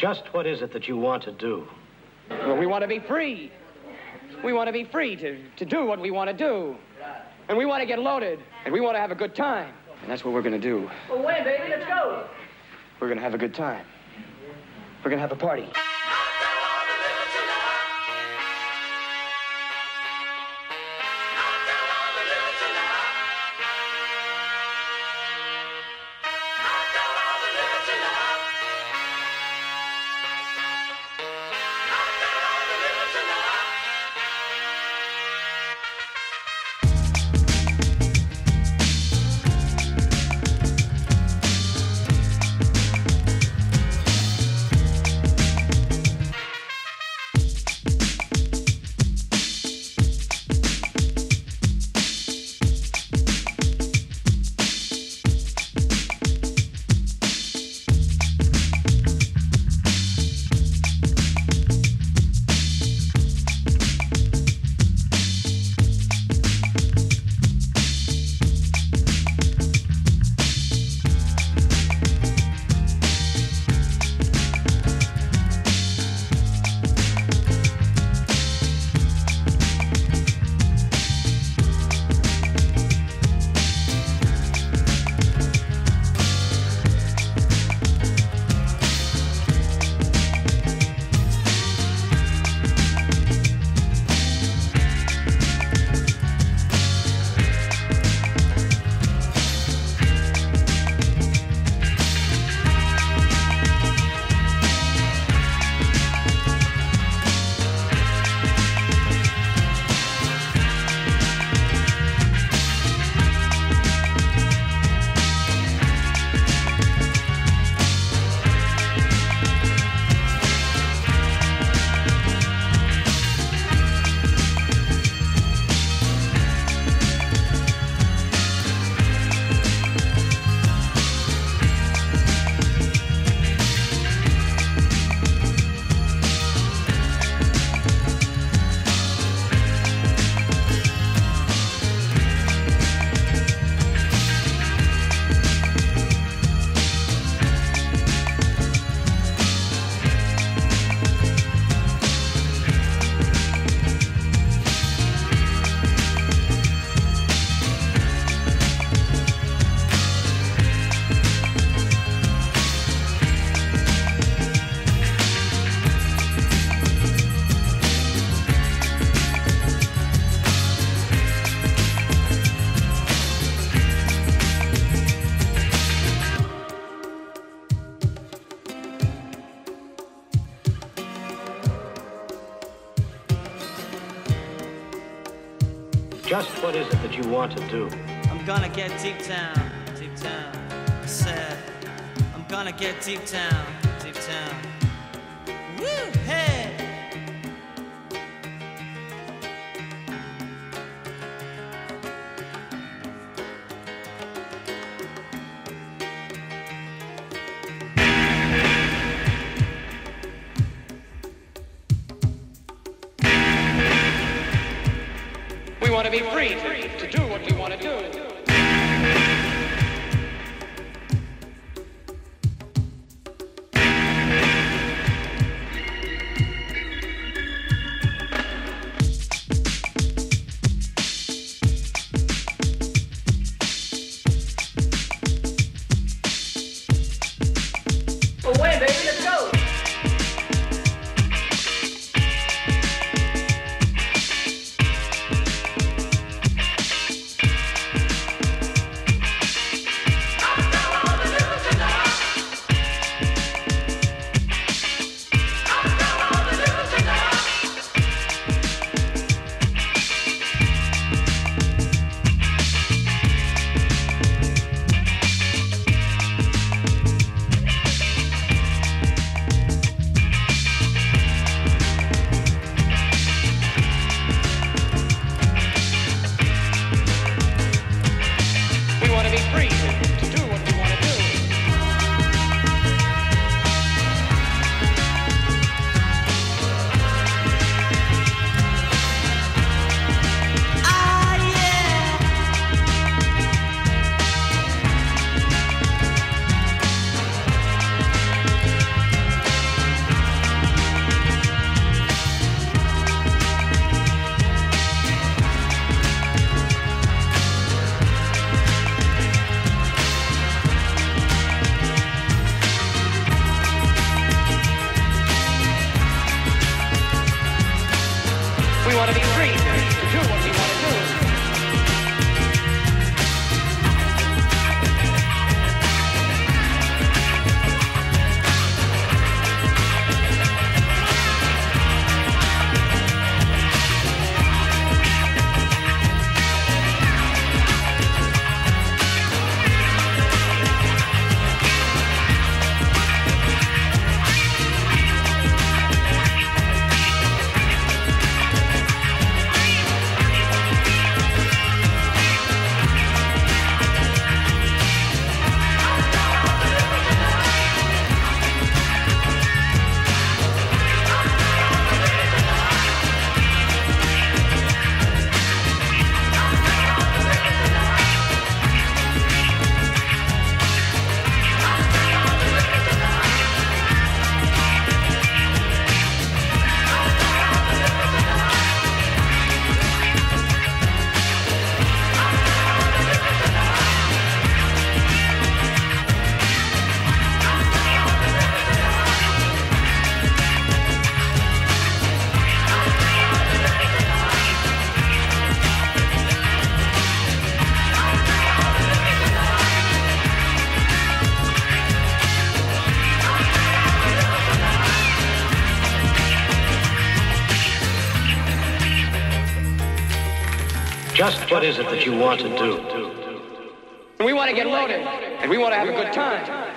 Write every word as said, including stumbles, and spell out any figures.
Just what is it that you want to do? Well, we want to be free. We want to be free to, to do what we want to do. And we want to get loaded. And we want to have a good time. And that's what we're going to do. Well, when, baby? Let's go. We're going to have a good time. We're going to have a party. Just what is it that you want to do? I'm gonna get deep down, deep down. I said, I'm gonna get deep down, deep down. Woo, hey! We want to be free to, to do what we want to do. Away, baby, let's go. want to be free to do what we want to do. Just what is it that you want to do? And we want to get loaded, and we want to have a good time.